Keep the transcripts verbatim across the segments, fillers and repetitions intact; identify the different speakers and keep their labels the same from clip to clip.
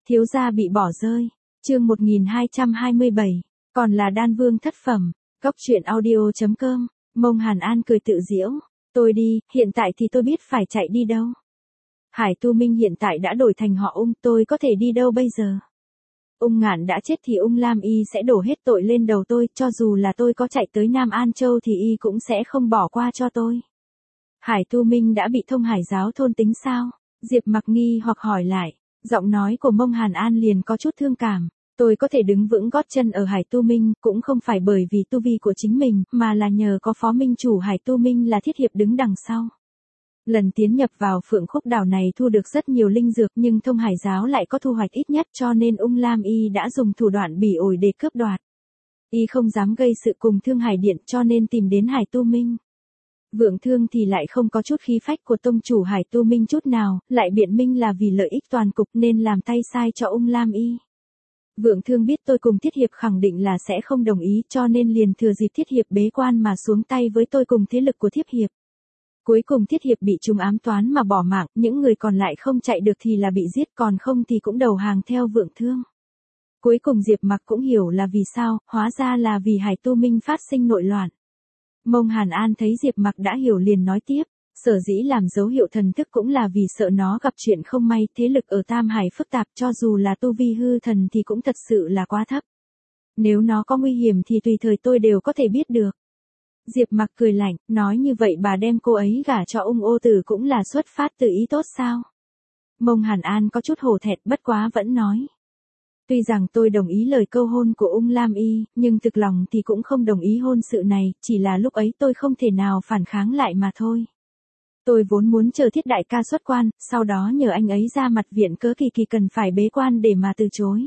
Speaker 1: Thiếu gia bị bỏ rơi. Chương một nghìn hai trăm hai mươi bảy, còn là đan vương thất phẩm. Góc truyện audio chấm com. Mông Hàn An cười tự giễu, tôi đi, hiện tại thì tôi biết phải chạy đi đâu. Hải Tu Minh hiện tại đã đổi thành họ Ung, tôi có thể đi đâu bây giờ? Ung Ngạn đã chết thì Ung Lam Y sẽ đổ hết tội lên đầu tôi, cho dù là tôi có chạy tới Nam An Châu thì Y cũng sẽ không bỏ qua cho tôi. Hải Tu Minh đã bị Thông Hải giáo thôn tính sao? Diệp Mặc nghi hoặc hỏi lại, giọng nói của Mông Hàn An liền có chút thương cảm. Tôi có thể đứng vững gót chân ở Hải Tu Minh, cũng không phải bởi vì tu vi của chính mình, mà là nhờ có phó minh chủ Hải Tu Minh là thiết hiệp đứng đằng sau. Lần tiến nhập vào Phượng Khúc đảo này thu được rất nhiều linh dược, nhưng Thông Hải giáo lại có thu hoạch ít nhất, cho nên Ung Lam Y đã dùng thủ đoạn bỉ ổi để cướp đoạt. Y không dám gây sự cùng Thương Hải Điện, cho nên tìm đến Hải Tu Minh. Vượng Thương thì lại không có chút khí phách của tông chủ Hải Tu Minh chút nào, lại biện minh là vì lợi ích toàn cục nên làm tay sai cho Ung Lam Y. Vượng Thương biết tôi cùng Thiết Hiệp khẳng định là sẽ không đồng ý, cho nên liền thừa dịp Thiết Hiệp bế quan mà xuống tay với tôi cùng thế lực của Thiết Hiệp. Cuối cùng Thiết Hiệp bị chúng ám toán mà bỏ mạng, những người còn lại không chạy được thì là bị giết, còn không thì cũng đầu hàng theo Vượng Thương. Cuối cùng Diệp Mặc cũng hiểu là vì sao, hóa ra là vì Hải Tu Minh phát sinh nội loạn. Mông Hàn An thấy Diệp Mặc đã hiểu liền nói tiếp, sở dĩ làm dấu hiệu thần thức cũng là vì sợ nó gặp chuyện không may, thế lực ở Tam Hải phức tạp, cho dù là tu vi hư thần thì cũng thật sự là quá thấp. Nếu nó có nguy hiểm thì tùy thời tôi đều có thể biết được. Diệp Mặc cười lạnh, nói như vậy bà đem cô ấy gả cho Ung Ô Tử cũng là xuất phát từ ý tốt sao? Mông Hàn An có chút hổ thẹn, bất quá vẫn nói. Tuy rằng tôi đồng ý lời câu hôn của Ung Lam Y, nhưng thực lòng thì cũng không đồng ý hôn sự này, chỉ là lúc ấy tôi không thể nào phản kháng lại mà thôi. Tôi vốn muốn chờ Thiết đại ca xuất quan, sau đó nhờ anh ấy ra mặt viện cớ Kỳ Kỳ cần phải bế quan để mà từ chối.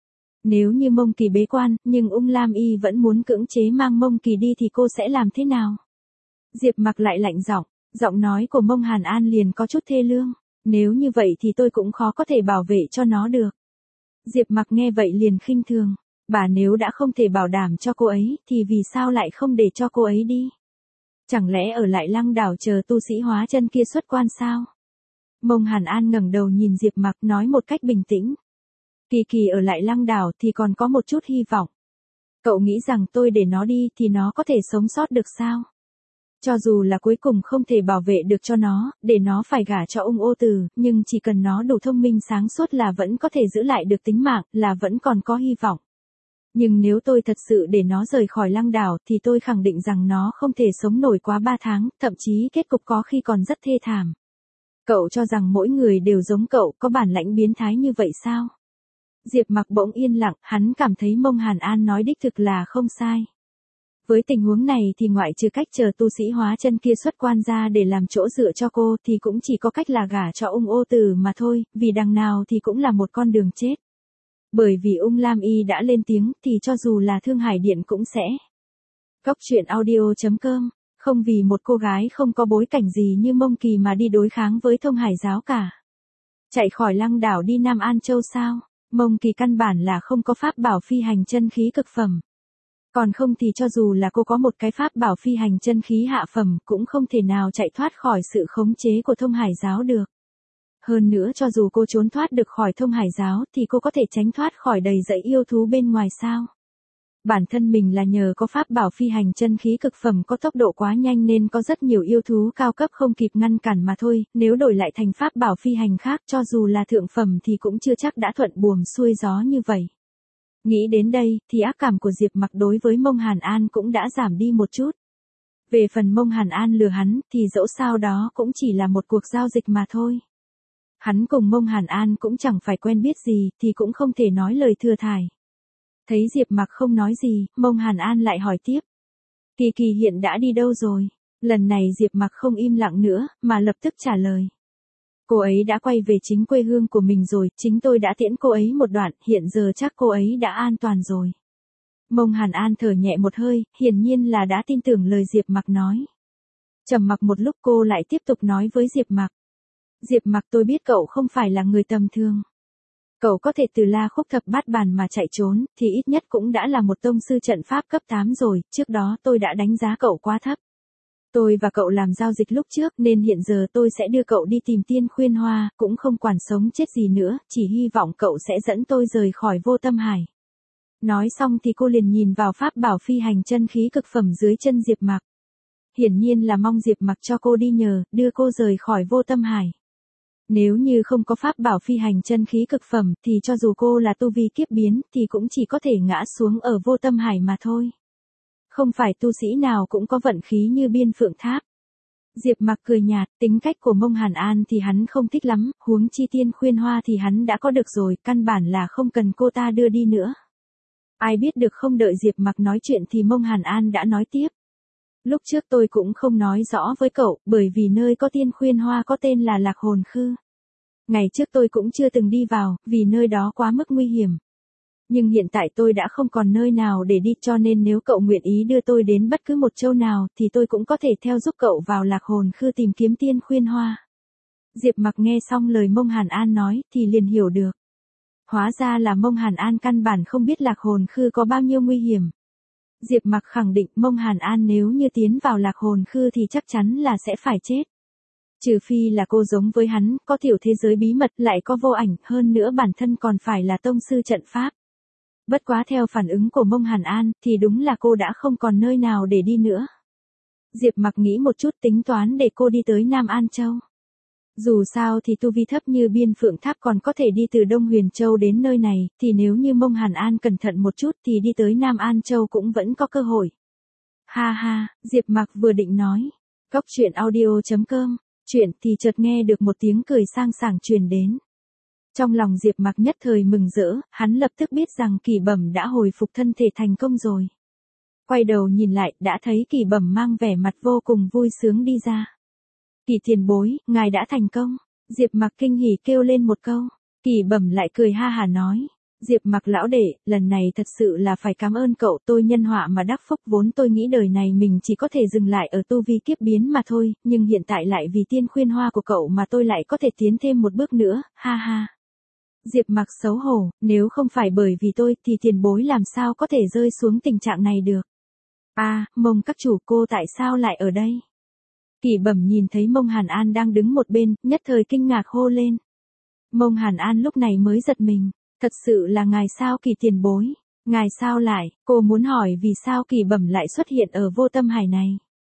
Speaker 1: Nếu như Mông Kỳ bế quan, nhưng Ung Lam Y vẫn muốn cưỡng chế mang Mông Kỳ đi thì cô sẽ làm thế nào? Diệp Mặc lại lạnh giọng, giọng nói của Mông Hàn An liền có chút thê lương. Nếu như vậy thì tôi cũng khó có thể bảo vệ cho nó được. Diệp Mặc nghe vậy liền khinh thường, bà nếu đã không thể bảo đảm cho cô ấy, thì vì sao lại không để cho cô ấy đi? Chẳng lẽ ở lại Lăng đảo chờ tu sĩ hóa chân kia xuất quan sao? Mông Hàn An ngẩng đầu nhìn Diệp Mặc nói một cách bình tĩnh. Kỳ Kỳ ở lại Lăng đảo thì còn có một chút hy vọng. Cậu nghĩ rằng tôi để nó đi thì nó có thể sống sót được sao? Cho dù là cuối cùng không thể bảo vệ được cho nó, để nó phải gả cho Ung Ô Tử, nhưng chỉ cần nó đủ thông minh sáng suốt là vẫn có thể giữ lại được tính mạng, là vẫn còn có hy vọng. Nhưng nếu tôi thật sự để nó rời khỏi Lăng đảo thì tôi khẳng định rằng nó không thể sống nổi quá ba tháng, thậm chí kết cục có khi còn rất thê thảm. Cậu cho rằng mỗi người đều giống cậu, có bản lãnh biến thái như vậy sao? Diệp Mặc bỗng yên lặng, hắn cảm thấy Mông Hàn An nói đích thực là không sai. Với tình huống này thì ngoại trừ cách chờ tu sĩ hóa chân kia xuất quan ra để làm chỗ dựa cho cô thì cũng chỉ có cách là gả cho Ung Ô Tử mà thôi, vì đằng nào thì cũng là một con đường chết. Bởi vì Ung Lam Y đã lên tiếng thì cho dù là Thương Hải Điện cũng sẽ. Góc truyện audio chấm com, không vì một cô gái không có bối cảnh gì như Mông Kỳ mà đi đối kháng với Thông Hải giáo cả. Chạy khỏi Lăng đảo đi Nam An Châu sao? Mông Kỳ căn bản là không có pháp bảo phi hành chân khí cực phẩm. Còn không thì cho dù là cô có một cái pháp bảo phi hành chân khí hạ phẩm cũng không thể nào chạy thoát khỏi sự khống chế của Thông Hải giáo được. Hơn nữa cho dù cô trốn thoát được khỏi Thông Hải giáo thì cô có thể tránh thoát khỏi đầy dẫy yêu thú bên ngoài sao? Bản thân mình là nhờ có pháp bảo phi hành chân khí cực phẩm có tốc độ quá nhanh nên có rất nhiều yêu thú cao cấp không kịp ngăn cản mà thôi, nếu đổi lại thành pháp bảo phi hành khác cho dù là thượng phẩm thì cũng chưa chắc đã thuận buồm xuôi gió như vậy. Nghĩ đến đây thì ác cảm của Diệp Mặc đối với Mông Hàn An cũng đã giảm đi một chút. Về phần Mông Hàn An lừa hắn thì dẫu sao đó cũng chỉ là một cuộc giao dịch mà thôi. Hắn cùng Mông Hàn An cũng chẳng phải quen biết gì thì cũng không thể nói lời thừa thải. Thấy Diệp Mặc không nói gì, Mông Hàn An lại hỏi tiếp. Kỳ Kỳ hiện đã đi đâu rồi? Lần này Diệp Mặc không im lặng nữa, mà lập tức trả lời. Cô ấy đã quay về chính quê hương của mình rồi, chính tôi đã tiễn cô ấy một đoạn, hiện giờ chắc cô ấy đã an toàn rồi. Mông Hàn An thở nhẹ một hơi, hiển nhiên là đã tin tưởng lời Diệp Mặc nói. Trầm mặc một lúc cô lại tiếp tục nói với Diệp Mặc. Diệp Mặc, tôi biết cậu không phải là người tầm thường. Cậu có thể từ La Khúc thập bát bàn mà chạy trốn, thì ít nhất cũng đã là một tông sư trận pháp cấp tám rồi, trước đó tôi đã đánh giá cậu quá thấp. Tôi và cậu làm giao dịch lúc trước nên hiện giờ tôi sẽ đưa cậu đi tìm Tiên Khuyên Hoa, cũng không quản sống chết gì nữa, chỉ hy vọng cậu sẽ dẫn tôi rời khỏi Vô Tâm Hải. Nói xong thì cô liền nhìn vào pháp bảo phi hành chân khí cực phẩm dưới chân Diệp Mặc. Hiển nhiên là mong Diệp Mặc cho cô đi nhờ, đưa cô rời khỏi Vô Tâm Hải. Nếu như không có pháp bảo phi hành chân khí cực phẩm thì cho dù cô là tu vi kiếp biến thì cũng chỉ có thể ngã xuống ở Vô Tâm Hải mà thôi. Không phải tu sĩ nào cũng có vận khí như Biên Phượng Tháp. Diệp Mặc cười nhạt, tính cách của Mông Hàn An thì hắn không thích lắm, huống chi Tiên Khuyên Hoa thì hắn đã có được rồi, căn bản là không cần cô ta đưa đi nữa. Ai biết được không đợi Diệp Mặc nói chuyện thì Mông Hàn An đã nói tiếp. Lúc trước tôi cũng không nói rõ với cậu, bởi vì nơi có Tiên Khuyên Hoa có tên là Lạc Hồn Khư. Ngày trước tôi cũng chưa từng đi vào, vì nơi đó quá mức nguy hiểm. Nhưng hiện tại tôi đã không còn nơi nào để đi, cho nên nếu cậu nguyện ý đưa tôi đến bất cứ một châu nào thì tôi cũng có thể theo giúp cậu vào Lạc Hồn Khư tìm kiếm Tiên Khuyên Hoa. Diệp Mặc nghe xong lời Mông Hàn An nói thì liền hiểu được. Hóa ra là Mông Hàn An căn bản không biết Lạc Hồn Khư có bao nhiêu nguy hiểm. Diệp Mặc khẳng định Mông Hàn An nếu như tiến vào Lạc Hồn Khư thì chắc chắn là sẽ phải chết. Trừ phi là cô giống với hắn, có tiểu thế giới bí mật lại có vô ảnh, hơn nữa bản thân còn phải là tông sư trận pháp. Bất quá theo phản ứng của Mông Hàn An thì đúng là cô đã không còn nơi nào để đi nữa. Diệp Mặc nghĩ một chút tính toán để cô đi tới Nam An Châu. Dù sao thì tu vi thấp như Biên Phượng Tháp còn có thể đi từ Đông Huyền Châu đến nơi này, thì nếu như Mông Hàn An cẩn thận một chút thì đi tới Nam An Châu cũng vẫn có cơ hội. Ha ha, Diệp Mặc vừa định nói. Góc truyện audio chấm com, chuyện thì chợt nghe được một tiếng cười sang sảng truyền đến. Trong lòng Diệp Mặc nhất thời mừng rỡ, hắn lập tức biết rằng Kỳ Bẩm đã hồi phục thân thể thành công rồi. Quay đầu nhìn lại, đã thấy Kỳ Bẩm mang vẻ mặt vô cùng vui sướng đi ra. Kỳ tiền bối, ngài đã thành công. Diệp Mặc kinh hỉ kêu lên một câu. Kỳ Bẩm lại cười ha hà nói. Diệp Mặc lão đệ, lần này thật sự là phải cảm ơn cậu, tôi nhân họa mà đắc phúc, vốn tôi nghĩ đời này mình chỉ có thể dừng lại ở tu vi kiếp biến mà thôi, nhưng hiện tại lại vì Tiên Khuyên Hoa của cậu mà tôi lại có thể tiến thêm một bước nữa, ha ha. Diệp Mặc xấu hổ, nếu không phải bởi vì tôi thì tiền bối làm sao có thể rơi xuống tình trạng này được. À, Mông các chủ, cô tại sao lại ở đây? Kỳ Bẩm nhìn thấy Mông Hàn An đang đứng một bên, nhất thời kinh ngạc hô lên. Mông Hàn An lúc này mới giật mình, thật sự là ngài sao Kỳ tiền bối, ngài sao lại, cô muốn hỏi vì sao Kỳ Bẩm lại xuất hiện ở Vô Tâm Hải này.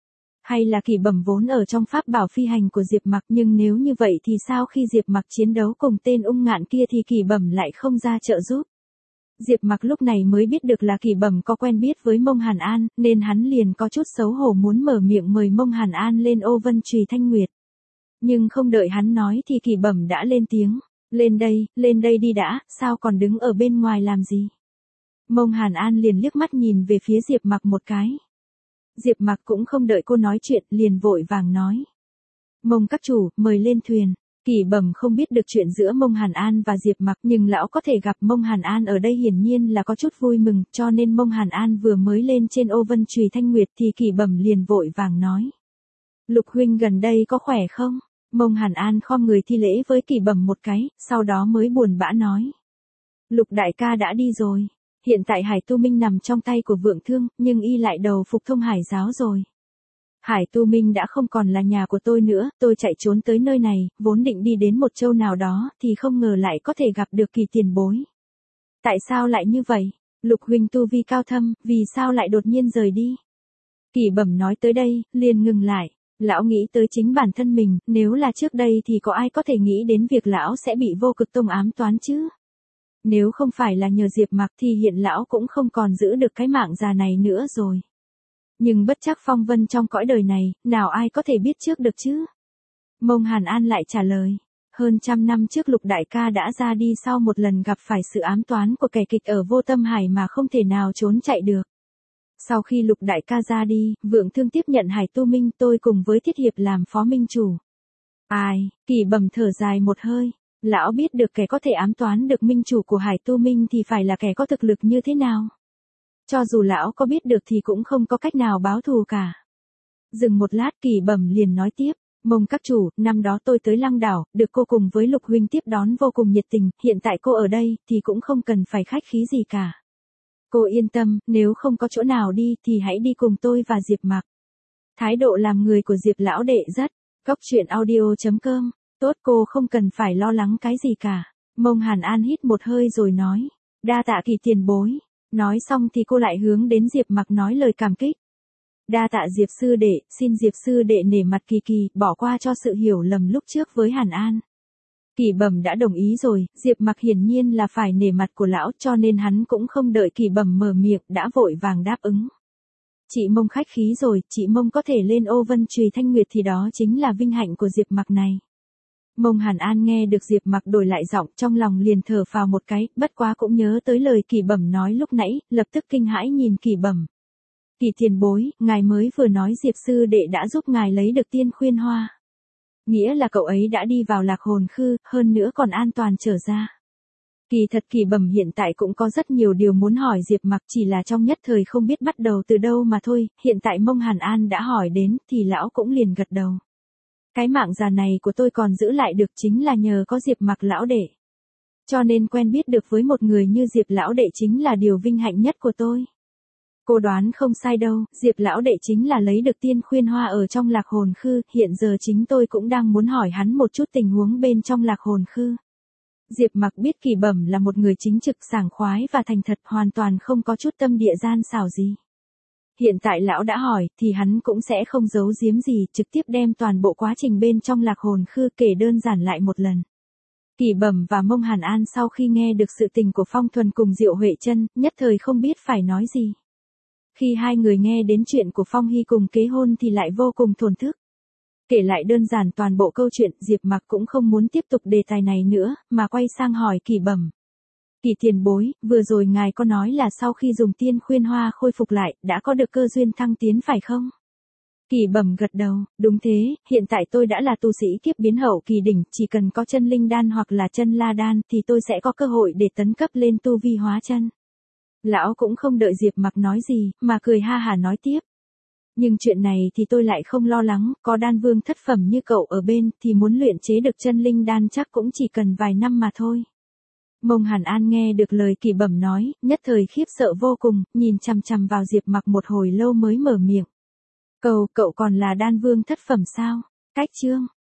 Speaker 1: Hay là Kỳ Bẩm vốn ở trong pháp bảo phi hành của Diệp Mặc, nhưng nếu như vậy thì sao khi Diệp Mặc chiến đấu cùng tên ung ngạn kia thì Kỳ Bẩm lại không ra trợ giúp. Diệp Mặc lúc này mới biết được là Kỳ Bẩm có quen biết với Mông Hàn An, nên hắn liền có chút xấu hổ muốn mở miệng mời Mông Hàn An lên Ô Vân Trùy Thanh Nguyệt. Nhưng không đợi hắn nói thì Kỳ Bẩm đã lên tiếng, lên đây, lên đây đi đã, sao còn đứng ở bên ngoài làm gì. Mông Hàn An liền liếc mắt nhìn về phía Diệp Mặc một cái. Diệp Mặc cũng không đợi cô nói chuyện, liền vội vàng nói. Mông các chủ, mời lên thuyền. Kỳ Bẩm không biết được chuyện giữa Mông Hàn An và Diệp Mặc, nhưng lão có thể gặp Mông Hàn An ở đây hiển nhiên là có chút vui mừng, cho nên Mông Hàn An vừa mới lên trên Ô Vân Trùy Thanh Nguyệt thì Kỳ Bẩm liền vội vàng nói. Lục huynh gần đây có khỏe không? Mông Hàn An khom người thi lễ với Kỳ Bẩm một cái, sau đó mới buồn bã nói. Lục đại ca đã đi rồi. Hiện tại Hải Tu Minh nằm trong tay của Vượng Thương, nhưng y lại đầu phục Thông Hải giáo rồi. Hải Tu Minh đã không còn là nhà của tôi nữa, tôi chạy trốn tới nơi này, vốn định đi đến một châu nào đó, thì không ngờ lại có thể gặp được Kỳ tiền bối. Tại sao lại như vậy? Lục huynh tu vi cao thâm, vì sao lại đột nhiên rời đi? Kỳ Bẩm nói tới đây, liền ngừng lại. Lão nghĩ tới chính bản thân mình, nếu là trước đây thì có ai có thể nghĩ đến việc lão sẽ bị Vô Cực Tông ám toán chứ? Nếu không phải là nhờ Diệp Mặc thì hiện lão cũng không còn giữ được cái mạng già này nữa rồi. Nhưng bất chắc phong vân trong cõi đời này, nào ai có thể biết trước được chứ? Mông Hàn An lại trả lời. Hơn trăm năm trước Lục đại ca đã ra đi sau một lần gặp phải sự ám toán của kẻ kịch ở Vô Tâm Hải mà không thể nào trốn chạy được. Sau khi Lục đại ca ra đi, Vượng Thương tiếp nhận Hải Tu Minh, tôi cùng với Thiết Hiệp làm phó minh chủ. Ai, Kỳ Bẩm thở dài một hơi. Lão biết được kẻ có thể ám toán được minh chủ của Hải Tu Minh thì phải là kẻ có thực lực như thế nào. Cho dù lão có biết được thì cũng không có cách nào báo thù cả. Dừng một lát Kỳ Bẩm liền nói tiếp. Mông các chủ, năm đó tôi tới Lăng Đảo, được cô cùng với Lục huynh tiếp đón vô cùng nhiệt tình, hiện tại cô ở đây thì cũng không cần phải khách khí gì cả. Cô yên tâm, nếu không có chỗ nào đi thì hãy đi cùng tôi và Diệp Mặc. Thái độ làm người của Diệp lão đệ rất. Cốc truyện audio chấm com. Tốt, cô không cần phải lo lắng cái gì cả. Mông Hàn An hít một hơi rồi nói. Đa tạ Kỳ tiền bối. Nói xong thì cô lại hướng đến Diệp Mặc nói lời cảm kích. Đa tạ Diệp sư đệ, xin Diệp sư đệ nể mặt Kỳ Kỳ, bỏ qua cho sự hiểu lầm lúc trước với Hàn An. Kỳ Bẩm đã đồng ý rồi, Diệp Mặc hiển nhiên là phải nể mặt của lão, cho nên hắn cũng không đợi Kỳ Bẩm mở miệng, đã vội vàng đáp ứng. Chị Mông khách khí rồi, chị Mông có thể lên ô vân trùy thanh nguyệt thì đó chính là vinh hạnh của Diệp Mặc này. Mông Hàn An nghe được Diệp Mặc đổi lại giọng, trong lòng liền thở phào một cái, bất quá cũng nhớ tới lời Kỳ Bẩm nói lúc nãy, lập tức kinh hãi nhìn Kỳ Bẩm. Kỳ tiền bối, ngài mới vừa nói Diệp sư đệ đã giúp ngài lấy được tiên khuyên hoa. Nghĩa là cậu ấy đã đi vào lạc hồn khư, hơn nữa còn an toàn trở ra. Kỳ thật Kỳ Bẩm hiện tại cũng có rất nhiều điều muốn hỏi Diệp Mặc, chỉ là trong nhất thời không biết bắt đầu từ đâu mà thôi, hiện tại Mông Hàn An đã hỏi đến, thì lão cũng liền gật đầu. Cái mạng già này của tôi còn giữ lại được chính là nhờ có Diệp Mặc lão đệ. Cho nên quen biết được với một người như Diệp lão đệ chính là điều vinh hạnh nhất của tôi. Cô đoán không sai đâu, Diệp lão đệ chính là lấy được tiên khuyên hoa ở trong lạc hồn khư, hiện giờ chính tôi cũng đang muốn hỏi hắn một chút tình huống bên trong lạc hồn khư. Diệp Mặc biết Kỳ Bẩm là một người chính trực sảng khoái và thành thật, hoàn toàn không có chút tâm địa gian xảo gì. Hiện tại lão đã hỏi, thì hắn cũng sẽ không giấu giếm gì, trực tiếp đem toàn bộ quá trình bên trong lạc hồn khư kể đơn giản lại một lần. Kỳ Bẩm và Mông Hàn An sau khi nghe được sự tình của Phong Thuần cùng Diệu Huệ Chân, nhất thời không biết phải nói gì. Khi hai người nghe đến chuyện của Phong Hy cùng kế hôn thì lại vô cùng thổn thức. Kể lại đơn giản toàn bộ câu chuyện, Diệp Mặc cũng không muốn tiếp tục đề tài này nữa, mà quay sang hỏi Kỳ Bẩm. Kỳ tiền bối, vừa rồi ngài có nói là sau khi dùng tiên khuyên hoa khôi phục lại, đã có được cơ duyên thăng tiến phải không? Kỳ Bẩm gật đầu, đúng thế, hiện tại tôi đã là tu sĩ kiếp biến hậu kỳ đỉnh, chỉ cần có chân linh đan hoặc là chân la đan thì tôi sẽ có cơ hội để tấn cấp lên tu vi hóa chân. Lão cũng không đợi Diệp Mặc nói gì, mà cười ha hả nói tiếp. Nhưng chuyện này thì tôi lại không lo lắng, có đan vương thất phẩm như cậu ở bên thì muốn luyện chế được chân linh đan chắc cũng chỉ cần vài năm mà thôi. Mông Hàn An nghe được lời Kỳ Bẩm nói, nhất thời khiếp sợ vô cùng, nhìn chằm chằm vào Diệp Mặc một hồi lâu mới mở miệng. Cầu, cậu còn là đan vương thất phẩm sao? Cách chương.